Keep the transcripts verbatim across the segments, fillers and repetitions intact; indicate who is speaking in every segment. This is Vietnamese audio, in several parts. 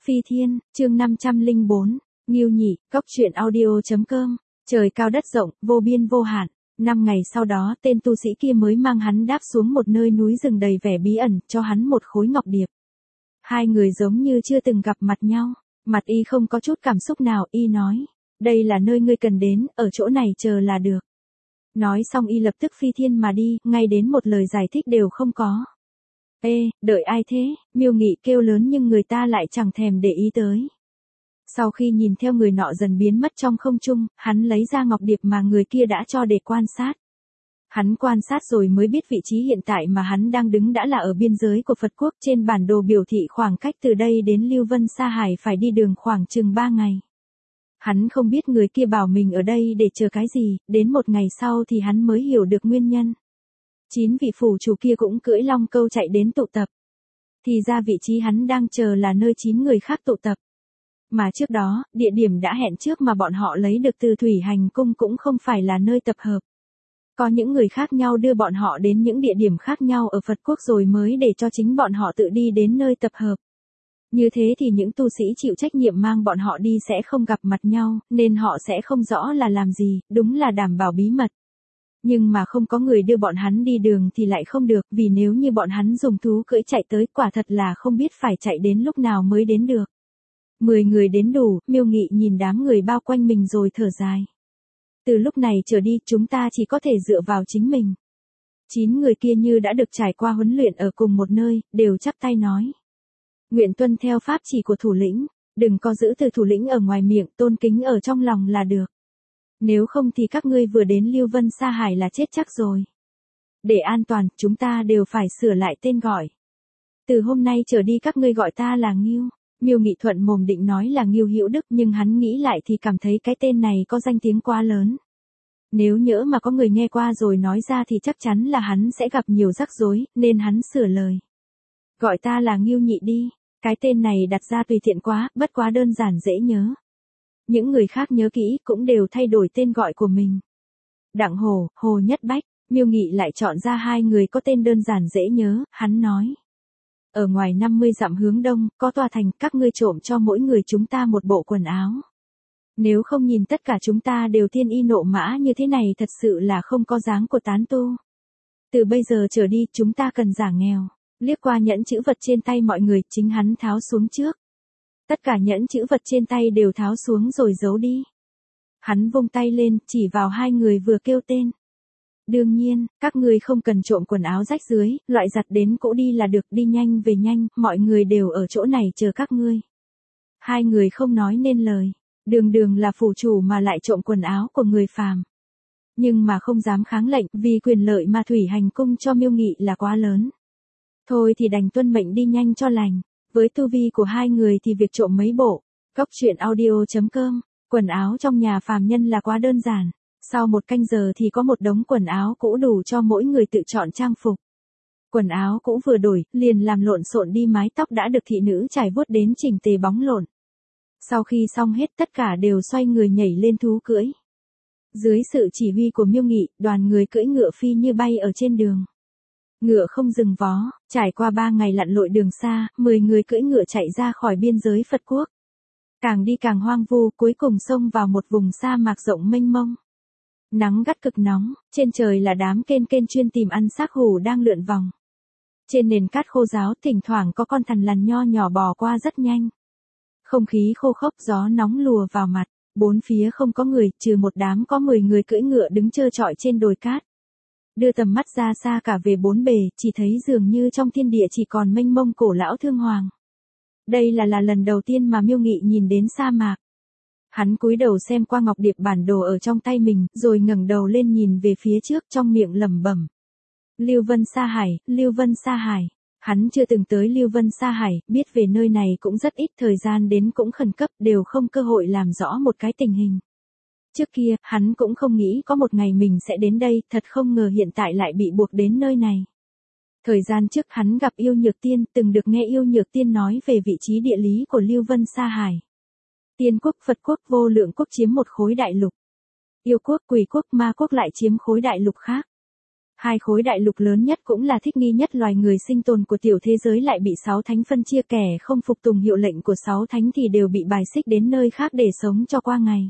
Speaker 1: Phi Thiên, chương năm trăm lẻ bốn, Ngưu Nhị, Cốc truyện audio chấm com. Trời cao đất rộng, vô biên vô hạn. Năm ngày sau đó, tên tu sĩ kia mới mang hắn đáp xuống một nơi núi rừng đầy vẻ bí ẩn, cho hắn một khối ngọc điệp. Hai người giống như chưa từng gặp mặt nhau. Mặt y không có chút cảm xúc nào, y nói, đây là nơi ngươi cần đến, ở chỗ này chờ là được. Nói xong y lập tức phi thiên mà đi, ngay đến một lời giải thích đều không có. Ê, đợi ai thế? Miêu Nghị kêu lớn nhưng người ta lại chẳng thèm để ý tới. Sau khi nhìn theo người nọ dần biến mất trong không trung, hắn lấy ra ngọc điệp mà người kia đã cho để quan sát. Hắn quan sát rồi mới biết vị trí hiện tại mà hắn đang đứng đã là ở biên giới của Phật quốc. Trên bản đồ biểu thị khoảng cách từ đây đến Lưu Vân Sa Hải phải đi đường khoảng chừng ba ngày. Hắn không biết người kia bảo mình ở đây để chờ cái gì, đến một ngày sau thì hắn mới hiểu được nguyên nhân. Chín vị phủ chủ kia cũng cưỡi long câu chạy đến tụ tập. Thì ra vị trí hắn đang chờ là nơi chín người khác tụ tập. Mà trước đó, địa điểm đã hẹn trước mà bọn họ lấy được từ Thủy Hành Cung cũng không phải là nơi tập hợp. Có những người khác nhau đưa bọn họ đến những địa điểm khác nhau ở Phật quốc rồi mới để cho chính bọn họ tự đi đến nơi tập hợp. Như thế thì những tu sĩ chịu trách nhiệm mang bọn họ đi sẽ không gặp mặt nhau, nên họ sẽ không rõ là làm gì, đúng là đảm bảo bí mật. Nhưng mà không có người đưa bọn hắn đi đường thì lại không được, vì nếu như bọn hắn dùng thú cưỡi chạy tới quả thật là không biết phải chạy đến lúc nào mới đến được. Mười người đến đủ, Miêu Nghị nhìn đám người bao quanh mình rồi thở dài. Từ lúc này trở đi chúng ta chỉ có thể dựa vào chính mình. Chín người kia như đã được trải qua huấn luyện ở cùng một nơi, đều chắp tay nói. Nguyện tuân theo pháp chỉ của thủ lĩnh, đừng có giữ từ thủ lĩnh ở ngoài miệng, tôn kính ở trong lòng là được. Nếu không thì các ngươi vừa đến Lưu Vân Sa Hải là chết chắc rồi. Để an toàn, chúng ta đều phải sửa lại tên gọi. Từ hôm nay trở đi các ngươi gọi ta là Ngưu. Miêu Nghị thuận mồm định nói là Ngưu Hữu Đức nhưng hắn nghĩ lại thì cảm thấy cái tên này có danh tiếng quá lớn. Nếu nhỡ mà có người nghe qua rồi nói ra thì chắc chắn là hắn sẽ gặp nhiều rắc rối, nên hắn sửa lời. Gọi ta là Ngưu Nhị đi, cái tên này đặt ra tùy tiện quá, bất quá đơn giản dễ nhớ. Những người khác nhớ kỹ cũng đều thay đổi tên gọi của mình. Đặng Hồ, Hồ Nhất Bách, Miêu Nghị lại chọn ra hai người có tên đơn giản dễ nhớ, hắn nói. Ở ngoài năm mươi dặm hướng đông, có tòa thành, các ngươi trộm cho mỗi người chúng ta một bộ quần áo. Nếu không nhìn tất cả chúng ta đều thiên y nộ mã như thế này thật sự là không có dáng của tán tu. Từ bây giờ trở đi chúng ta cần giả nghèo. Liếc qua nhẫn chữ vật trên tay mọi người, chính hắn tháo xuống trước. Tất cả nhẫn chữ vật trên tay đều tháo xuống rồi giấu đi. Hắn vung tay lên, chỉ vào hai người vừa kêu tên. Đương nhiên, các ngươi không cần trộm quần áo rách dưới, loại giặt đến cũ đi là được, đi nhanh về nhanh, mọi người đều ở chỗ này chờ các ngươi. Hai người không nói nên lời, đường đường là phủ chủ mà lại trộm quần áo của người phàm. Nhưng mà không dám kháng lệnh, vì quyền lợi mà Thủy Hành Cung cho Miêu Nghị là quá lớn. Thôi thì đành tuân mệnh đi nhanh cho lành, với tu vi của hai người thì việc trộm mấy bộ. Cốc truyện audio chấm com, quần áo trong nhà phàm nhân là quá đơn giản. Sau một canh giờ thì có một đống quần áo cũ đủ cho mỗi người tự chọn trang phục. Quần áo cũ vừa đổi, liền làm lộn xộn đi, mái tóc đã được thị nữ trải vuốt đến chỉnh tề bóng lộn. Sau khi xong hết tất cả đều xoay người nhảy lên thú cưỡi. Dưới sự chỉ huy của Miêu Nghị, đoàn người cưỡi ngựa phi như bay ở trên đường. Ngựa không dừng vó, trải qua ba ngày lặn lội đường xa, mười người cưỡi ngựa chạy ra khỏi biên giới Phật quốc. Càng đi càng hoang vu, cuối cùng xông vào một vùng sa mạc rộng mênh mông. Nắng gắt cực nóng, trên trời là đám kên kên chuyên tìm ăn xác hủ đang lượn vòng. Trên nền cát khô ráo thỉnh thoảng có con thằn lằn nho nhỏ bò qua rất nhanh. Không khí khô khốc, gió nóng lùa vào mặt, bốn phía không có người, trừ một đám có mười người cưỡi ngựa đứng trơ trọi trên đồi cát. Đưa tầm mắt ra xa cả về bốn bề, chỉ thấy dường như trong thiên địa chỉ còn mênh mông cổ lão thương hoàng. Đây là là lần đầu tiên mà Miêu Nghị nhìn đến sa mạc. Hắn cúi đầu xem qua ngọc điệp bản đồ ở trong tay mình, rồi ngẩng đầu lên nhìn về phía trước trong miệng lẩm bẩm. Lưu Vân Sa Hải, Lưu Vân Sa Hải. Hắn chưa từng tới Lưu Vân Sa Hải, biết về nơi này cũng rất ít, thời gian đến cũng khẩn cấp, đều không cơ hội làm rõ một cái tình hình. Trước kia, hắn cũng không nghĩ có một ngày mình sẽ đến đây, thật không ngờ hiện tại lại bị buộc đến nơi này. Thời gian trước hắn gặp Yêu Nhược Tiên, từng được nghe Yêu Nhược Tiên nói về vị trí địa lý của Lưu Vân Sa Hải. Tiên quốc, Phật quốc, Vô Lượng quốc chiếm một khối đại lục. Yêu quốc, Quỷ quốc, Ma quốc lại chiếm khối đại lục khác. Hai khối đại lục lớn nhất cũng là thích nghi nhất loài người sinh tồn của tiểu thế giới lại bị sáu thánh phân chia, kẻ không phục tùng hiệu lệnh của sáu thánh thì đều bị bài xích đến nơi khác để sống cho qua ngày.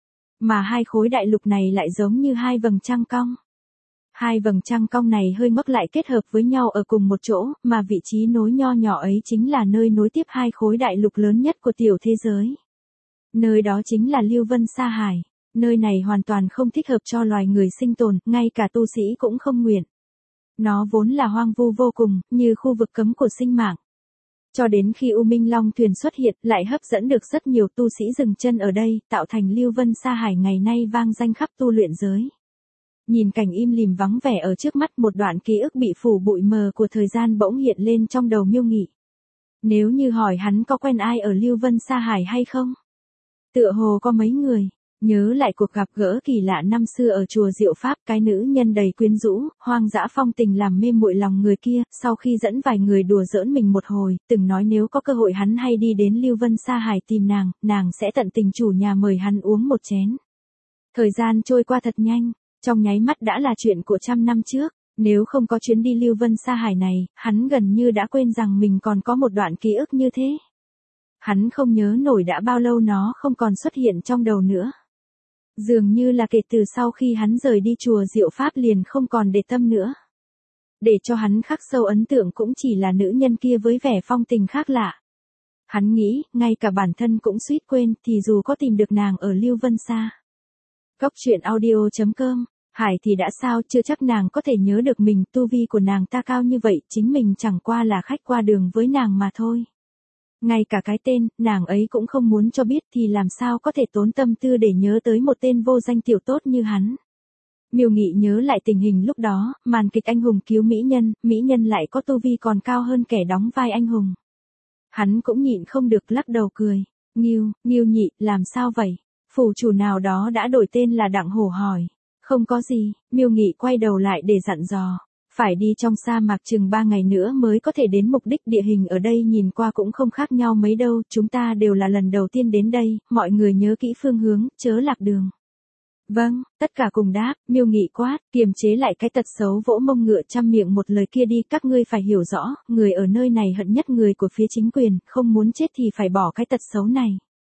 Speaker 1: Mà hai khối đại lục này lại giống như hai vầng trăng cong. Hai vầng trăng cong này hơi ngóc lại kết hợp với nhau ở cùng một chỗ, mà vị trí nối nho nhỏ ấy chính là nơi nối tiếp hai khối đại lục lớn nhất của tiểu thế giới. Nơi đó chính là Lưu Vân Sa Hải. Nơi này hoàn toàn không thích hợp cho loài người sinh tồn, ngay cả tu sĩ cũng không nguyện. Nó vốn là hoang vu vô cùng, như khu vực cấm của sinh mạng. Cho đến khi U Minh Long thuyền xuất hiện, lại hấp dẫn được rất nhiều tu sĩ dừng chân ở đây, tạo thành Lưu Vân Sa Hải ngày nay vang danh khắp tu luyện giới. Nhìn cảnh im lìm vắng vẻ ở trước mắt, một đoạn ký ức bị phủ bụi mờ của thời gian bỗng hiện lên trong đầu Miêu Nghị. Nếu như hỏi hắn có quen ai ở Lưu Vân Sa Hải hay không? Tựa hồ có mấy người. Nhớ lại cuộc gặp gỡ kỳ lạ năm xưa ở chùa Diệu Pháp, cái nữ nhân đầy quyến rũ, hoang dã phong tình làm mê muội lòng người kia, sau khi dẫn vài người đùa giỡn mình một hồi, từng nói nếu có cơ hội hắn hay đi đến Lưu Vân Sa Hải tìm nàng, nàng sẽ tận tình chủ nhà mời hắn uống một chén. Thời gian trôi qua thật nhanh, trong nháy mắt đã là chuyện của trăm năm trước, nếu không có chuyến đi Lưu Vân Sa Hải này, hắn gần như đã quên rằng mình còn có một đoạn ký ức như thế. Hắn không nhớ nổi đã bao lâu nó không còn xuất hiện trong đầu nữa. Dường như là kể từ sau khi hắn rời đi chùa Diệu Pháp liền không còn để tâm nữa. Để cho hắn khắc sâu ấn tượng cũng chỉ là nữ nhân kia với vẻ phong tình khác lạ. Hắn nghĩ, ngay cả bản thân cũng suýt quên, thì dù có tìm được nàng ở Lưu Vân Sa. Góc truyện audio chấm com, Hải thì đã sao, chưa chắc nàng có thể nhớ được mình, tu vi của nàng ta cao như vậy, chính mình chẳng qua là khách qua đường với nàng mà thôi. Ngay cả cái tên, nàng ấy cũng không muốn cho biết thì làm sao có thể tốn tâm tư để nhớ tới một tên vô danh tiểu tốt như hắn. Miêu Nghị nhớ lại tình hình lúc đó, màn kịch anh hùng cứu mỹ nhân, mỹ nhân lại có tu vi còn cao hơn kẻ đóng vai anh hùng. Hắn cũng nhịn không được lắc đầu cười. Nghiêu, Nghiêu nhị, làm sao vậy? Phủ chủ nào đó đã đổi tên là Đặng Hổ hỏi. Không có gì, Miêu Nghị quay đầu lại để dặn dò. Phải đi trong sa mạc chừng ba ngày nữa mới có thể đến mục đích, địa hình ở đây nhìn qua cũng không khác nhau mấy đâu, chúng ta đều là lần đầu tiên đến đây, mọi người nhớ kỹ phương hướng, chớ lạc đường. Vâng, tất cả cùng đáp, Miêu Nghị quát, kiềm chế lại cái tật xấu vỗ mông ngựa trăm miệng một lời kia đi, các ngươi phải hiểu rõ, người ở nơi này hận nhất người của phía chính quyền, không muốn chết thì phải bỏ cái tật xấu này.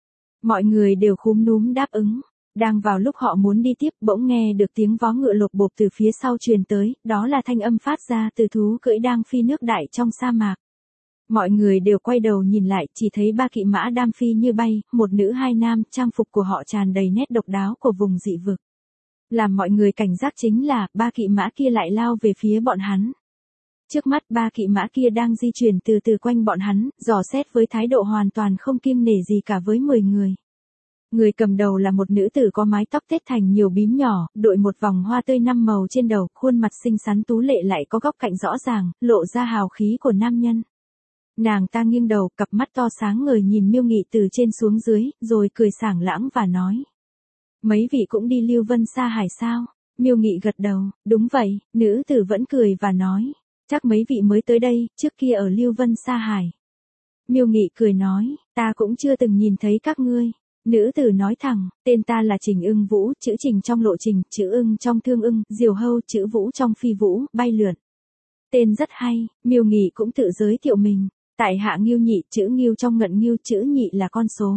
Speaker 1: Mọi người đều khúm núm đáp ứng. Đang vào lúc họ muốn đi tiếp, bỗng nghe được tiếng vó ngựa lộp bộp từ phía sau truyền tới, đó là thanh âm phát ra từ thú cưỡi đang phi nước đại trong sa mạc. Mọi người đều quay đầu nhìn lại, chỉ thấy ba kỵ mã đam phi như bay, một nữ hai nam, trang phục của họ tràn đầy nét độc đáo của vùng dị vực. Làm mọi người cảnh giác chính là, ba kỵ mã kia lại lao về phía bọn hắn. Trước mắt ba kỵ mã kia đang di chuyển từ từ quanh bọn hắn, dò xét với thái độ hoàn toàn không kiêng nể gì cả với mười người. Người cầm đầu là một nữ tử có mái tóc tết thành nhiều bím nhỏ, đội một vòng hoa tươi năm màu trên đầu, khuôn mặt xinh xắn tú lệ lại có góc cạnh rõ ràng, lộ ra hào khí của nam nhân. Nàng ta nghiêng đầu, cặp mắt to sáng ngời nhìn Miêu Nghị từ trên xuống dưới, rồi cười sảng lãng và nói. Mấy vị cũng đi Lưu Vân Sa Hải sao? Miêu Nghị gật đầu, đúng vậy, nữ tử vẫn cười và nói. Chắc mấy vị mới tới đây, trước kia ở Lưu Vân Sa Hải. Miêu Nghị cười nói, ta cũng chưa từng nhìn thấy các ngươi. Nữ tử nói thẳng, tên ta là Trình Ưng Vũ, chữ Trình trong lộ trình, chữ Ưng trong thương ưng, diều hâu, chữ Vũ trong phi vũ, bay lượn. Tên rất hay, Miêu Nghị cũng tự giới thiệu mình. Tại hạ Nghiêu nhị, chữ Nghiêu trong ngận Nghiêu, chữ nhị là con số.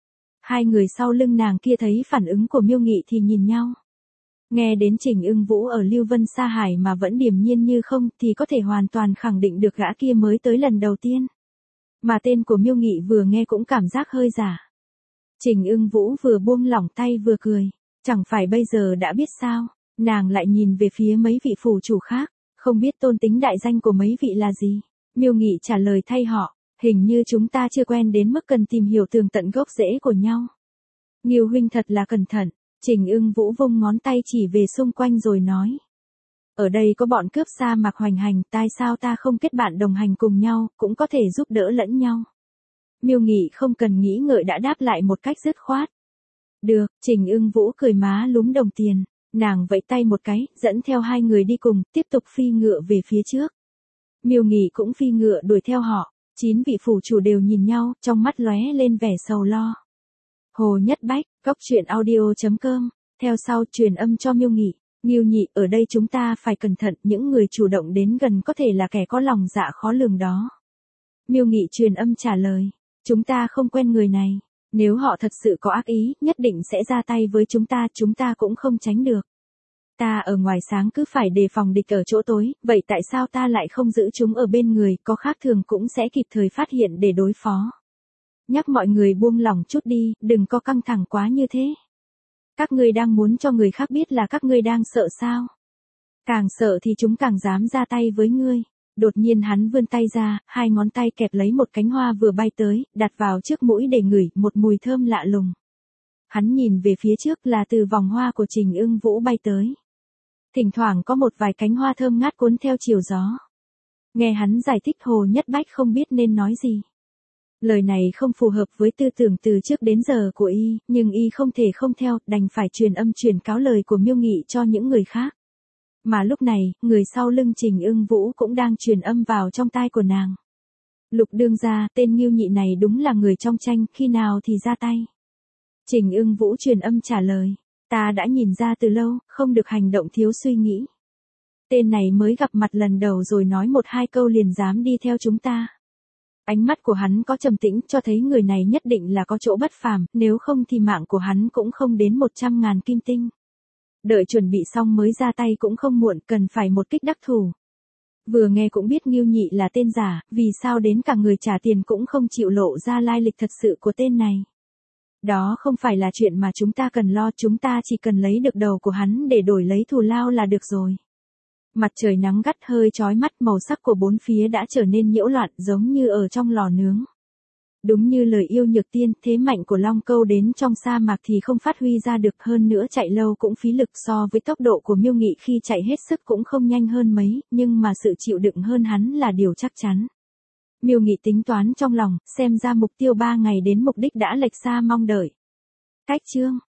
Speaker 1: Hai người sau lưng nàng kia thấy phản ứng của Miêu Nghị thì nhìn nhau. Nghe đến Trình Ưng Vũ ở Lưu Vân Sa Hải mà vẫn điềm nhiên như không thì có thể hoàn toàn khẳng định được gã kia mới tới lần đầu tiên. Mà tên của Miêu Nghị vừa nghe cũng cảm giác hơi giả. Trình Ưng Vũ vừa buông lỏng tay vừa cười. Chẳng phải bây giờ đã biết sao, nàng lại nhìn về phía mấy vị phủ chủ khác, không biết tôn tính đại danh của mấy vị là gì. Miêu Nghị trả lời thay họ, hình như chúng ta chưa quen đến mức cần tìm hiểu tường tận gốc rễ của nhau. Nghiêu huynh thật là cẩn thận, Trình Ưng Vũ vung ngón tay chỉ về xung quanh rồi nói. Ở đây có bọn cướp sa mạc hoành hành, tại sao ta không kết bạn đồng hành cùng nhau, cũng có thể giúp đỡ lẫn nhau. Miêu Nghị không cần nghĩ ngợi đã đáp lại một cách dứt khoát. Được, Trình Ưng Vũ cười má lúm đồng tiền, nàng vẫy tay một cái, dẫn theo hai người đi cùng, tiếp tục phi ngựa về phía trước. Miêu Nghị cũng phi ngựa đuổi theo họ, chín vị phủ chủ đều nhìn nhau, trong mắt lóe lên vẻ sầu lo. Hồ Nhất Bách, góc truyện audio chấm com, theo sau truyền âm cho Miêu Nghị. Ngưu Nhị, ở đây chúng ta phải cẩn thận, những người chủ động đến gần có thể là kẻ có lòng dạ khó lường đó. Miêu Nghị truyền âm trả lời, chúng ta không quen người này, nếu họ thật sự có ác ý, nhất định sẽ ra tay với chúng ta, chúng ta cũng không tránh được. Ta ở ngoài sáng cứ phải đề phòng địch ở chỗ tối, vậy tại sao ta lại không giữ chúng ở bên người, có khác thường cũng sẽ kịp thời phát hiện để đối phó. Nhắc mọi người buông lỏng chút đi, đừng có căng thẳng quá như thế. Các ngươi đang muốn cho người khác biết là các ngươi đang sợ sao? Càng sợ thì chúng càng dám ra tay với ngươi. Đột nhiên hắn vươn tay ra, hai ngón tay kẹp lấy một cánh hoa vừa bay tới, đặt vào trước mũi để ngửi, một mùi thơm lạ lùng. Hắn nhìn về phía trước là từ vòng hoa của Trình Ưng Vũ bay tới. Thỉnh thoảng có một vài cánh hoa thơm ngát cuốn theo chiều gió. Nghe hắn giải thích Hồ Nhất Bách không biết nên nói gì. Lời này không phù hợp với tư tưởng từ trước đến giờ của y, nhưng y không thể không theo, đành phải truyền âm truyền cáo lời của Miêu Nghị cho những người khác. Mà lúc này, người sau lưng Trình Ưng Vũ cũng đang truyền âm vào trong tai của nàng. Lục đương gia, tên Ngưu Nhị này đúng là người trong tranh, khi nào thì ra tay. Trình Ưng Vũ truyền âm trả lời, ta đã nhìn ra từ lâu, không được hành động thiếu suy nghĩ. Tên này mới gặp mặt lần đầu rồi nói một hai câu liền dám đi theo chúng ta. Ánh mắt của hắn có trầm tĩnh, cho thấy người này nhất định là có chỗ bất phàm, nếu không thì mạng của hắn cũng không đến một trăm ngàn kim tinh. Đợi chuẩn bị xong mới ra tay cũng không muộn, cần phải một kích đắc thủ. Vừa nghe cũng biết Ngưu Nhị là tên giả, vì sao đến cả người trả tiền cũng không chịu lộ ra lai lịch thật sự của tên này. Đó không phải là chuyện mà chúng ta cần lo, chúng ta chỉ cần lấy được đầu của hắn để đổi lấy thù lao là được rồi. Mặt trời nắng gắt hơi chói mắt, màu sắc của bốn phía đã trở nên nhiễu loạn giống như ở trong lò nướng. Đúng như lời Yêu Nhược Tiên, thế mạnh của Long Câu đến trong sa mạc thì không phát huy ra được, hơn nữa chạy lâu cũng phí lực, so với tốc độ của Miêu Nghị khi chạy hết sức cũng không nhanh hơn mấy, nhưng mà sự chịu đựng hơn hắn là điều chắc chắn. Miêu Nghị tính toán trong lòng, xem ra mục tiêu ba ngày đến mục đích đã lệch xa mong đợi. Cách chương